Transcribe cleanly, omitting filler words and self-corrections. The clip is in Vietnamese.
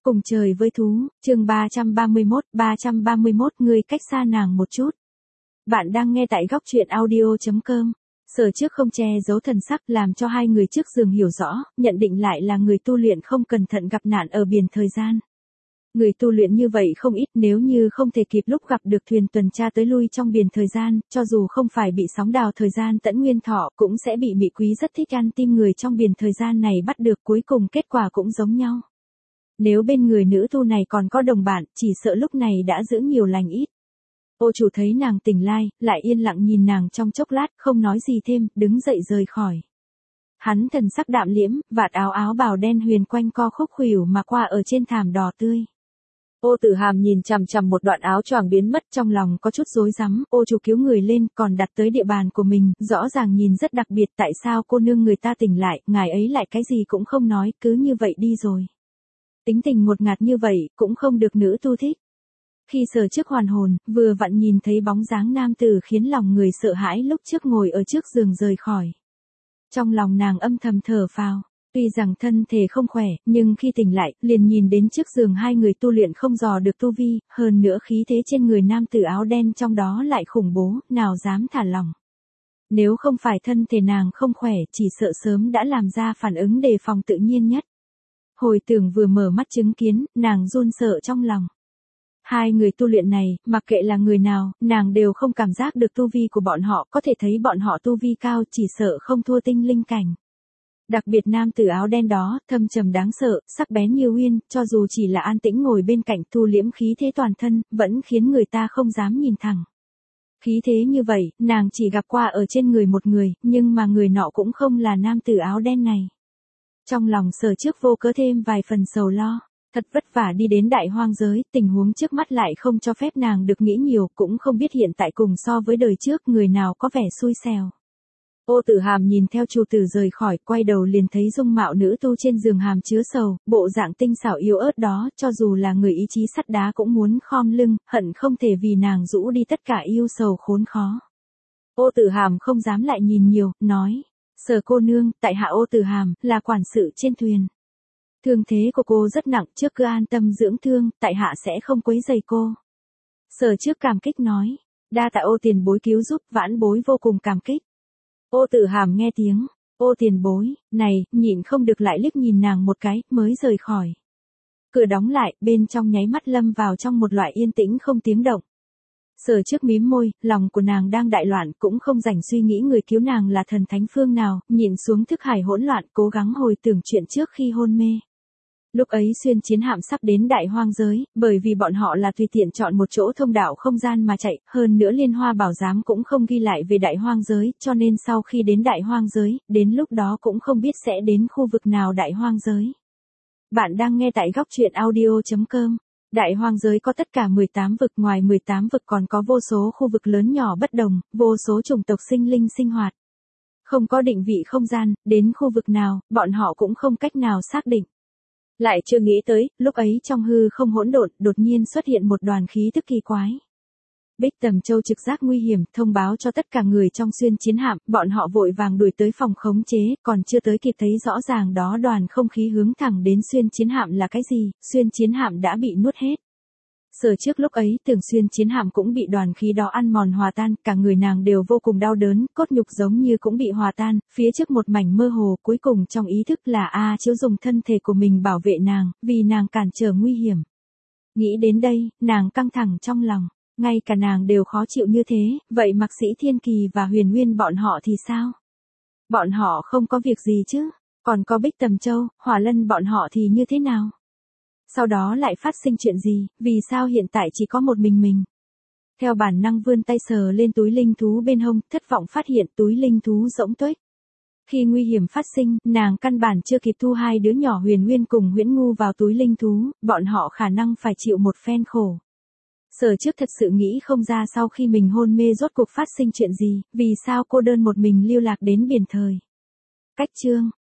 Cùng trời với thú, chương 331, ngươi cách xa nàng một chút. Bạn đang nghe tại góc truyện audio.com. Sở trước không che giấu thần sắc làm cho hai người trước giường hiểu rõ, nhận định lại là người tu luyện không cẩn thận gặp nạn ở biển thời gian. Người tu luyện như vậy không ít, nếu như không thể kịp lúc gặp được thuyền tuần tra tới lui trong biển thời gian, cho dù không phải bị sóng đào thời gian tẫn nguyên thọ cũng sẽ bị mị quý rất thích ăn tim người trong biển thời gian này bắt được, cuối cùng kết quả cũng giống nhau. Nếu bên người nữ tu này còn có đồng bạn, chỉ sợ lúc này đã giữ nhiều lành ít. Ô chủ thấy nàng tỉnh lại yên lặng nhìn nàng trong chốc lát, không nói gì thêm, đứng dậy rời khỏi. Hắn thần sắc đạm liễm, vạt áo bào đen huyền quanh co khúc khuỷu mà qua ở trên thảm đỏ tươi. Ô Tử Hàm nhìn chằm chằm một đoạn áo choàng biến mất, trong lòng có chút rối rắm. Ô chủ cứu người lên, còn đặt tới địa bàn của mình, rõ ràng nhìn rất đặc biệt. Tại sao cô nương người ta tỉnh lại, ngài ấy lại cái gì cũng không nói, cứ như vậy đi rồi. Tính tình ngột ngạt như vậy, cũng không được nữ tu thích. Khi Sở trước hoàn hồn, vừa vặn nhìn thấy bóng dáng nam tử khiến lòng người sợ hãi lúc trước ngồi ở trước giường rời khỏi. Trong lòng nàng âm thầm thở phào. Tuy rằng thân thể không khỏe, nhưng khi tỉnh lại, liền nhìn đến trước giường hai người tu luyện không dò được tu vi, hơn nữa khí thế trên người nam tử áo đen trong đó lại khủng bố, nào dám thả lỏng. Nếu không phải thân thể nàng không khỏe, chỉ sợ sớm đã làm ra phản ứng đề phòng tự nhiên nhất. Hồi tưởng vừa mở mắt chứng kiến, nàng run sợ trong lòng. Hai người tu luyện này, mặc kệ là người nào, nàng đều không cảm giác được tu vi của bọn họ, có thể thấy bọn họ tu vi cao, chỉ sợ không thua tinh linh cảnh. Đặc biệt nam tử áo đen đó, thâm trầm đáng sợ, sắc bén như uyên, cho dù chỉ là an tĩnh ngồi bên cạnh, thu liễm khí thế toàn thân, vẫn khiến người ta không dám nhìn thẳng. Khí thế như vậy, nàng chỉ gặp qua ở trên người một người, nhưng mà người nọ cũng không là nam tử áo đen này. Trong lòng Sở trước vô cớ thêm vài phần sầu lo, thật vất vả đi đến đại hoang giới, tình huống trước mắt lại không cho phép nàng được nghĩ nhiều, cũng không biết hiện tại cùng so với đời trước người nào có vẻ xui xẻo. Ô Tử Hàm nhìn theo chủ tử rời khỏi, quay đầu liền thấy dung mạo nữ tu trên giường hàm chứa sầu, bộ dạng tinh xảo yếu ớt đó, cho dù là người ý chí sắt đá cũng muốn khom lưng, hận không thể vì nàng rũ đi tất cả yêu sầu khốn khó. Ô Tử Hàm không dám lại nhìn nhiều, nói, Sở cô nương, tại hạ Ô Tử Hàm, là quản sự trên thuyền. Thương thế của cô rất nặng, trước cứ an tâm dưỡng thương, tại hạ sẽ không quấy rầy cô. Sở trước cảm kích nói, đa tạ Ô tiền bối cứu giúp, vãn bối vô cùng cảm kích. Ô Tử Hàm nghe tiếng, Ô tiền bối, này, nhịn không được lại liếc nhìn nàng một cái, mới rời khỏi. Cửa đóng lại, bên trong nháy mắt lâm vào trong một loại yên tĩnh không tiếng động. Sở trước mím môi, lòng của nàng đang đại loạn, cũng không rảnh suy nghĩ người cứu nàng là thần thánh phương nào, nhìn xuống thức hải hỗn loạn, cố gắng hồi tưởng chuyện trước khi hôn mê. Lúc ấy xuyên chiến hạm sắp đến đại hoang giới, bởi vì bọn họ là tùy tiện chọn một chỗ thông đạo không gian mà chạy, hơn nữa Liên Hoa Bảo Giám cũng không ghi lại về đại hoang giới, cho nên sau khi đến đại hoang giới, đến lúc đó cũng không biết sẽ đến khu vực nào đại hoang giới. Bạn đang nghe tại góc truyện audio.com. Đại hoang giới có tất cả 18 vực, ngoài 18 vực còn có vô số khu vực lớn nhỏ bất đồng, vô số chủng tộc sinh linh sinh hoạt. Không có định vị không gian, đến khu vực nào, bọn họ cũng không cách nào xác định. Lại chưa nghĩ tới, lúc ấy trong hư không hỗn độn, đột nhiên xuất hiện một đoàn khí tức kỳ quái. Bích Tầm Châu trực giác nguy hiểm, thông báo cho tất cả người trong xuyên chiến hạm, bọn họ vội vàng đuổi tới phòng khống chế, còn chưa tới kịp thấy rõ ràng đó đoàn không khí hướng thẳng đến xuyên chiến hạm là cái gì, xuyên chiến hạm đã bị nuốt hết. Sở trước lúc ấy tưởng xuyên chiến hạm cũng bị đoàn khí đó ăn mòn hòa tan, cả người nàng đều vô cùng đau đớn, cốt nhục giống như cũng bị hòa tan, phía trước một mảnh mơ hồ, cuối cùng trong ý thức là Chiếu dùng thân thể của mình bảo vệ nàng, vì nàng cản trở nguy hiểm. Nghĩ đến đây, nàng căng thẳng trong lòng, ngay cả nàng đều khó chịu như thế, vậy Mạc Sĩ Thiên Kỳ và Huyền Nguyên bọn họ thì sao? Bọn họ không có việc gì chứ, còn có Bích Tầm Châu, Hỏa Lân bọn họ thì như thế nào? Sau đó lại phát sinh chuyện gì, vì sao hiện tại chỉ có một mình? Theo bản năng vươn tay sờ lên túi linh thú bên hông, thất vọng phát hiện túi linh thú rỗng tuếch. Khi nguy hiểm phát sinh, nàng căn bản chưa kịp thu hai đứa nhỏ Huyền Nguyên cùng Huyễn Ngu vào túi linh thú, bọn họ khả năng phải chịu một phen khổ. Sở trước thật sự nghĩ không ra sau khi mình hôn mê rốt cuộc phát sinh chuyện gì, vì sao cô đơn một mình lưu lạc đến biển thời. Cách chương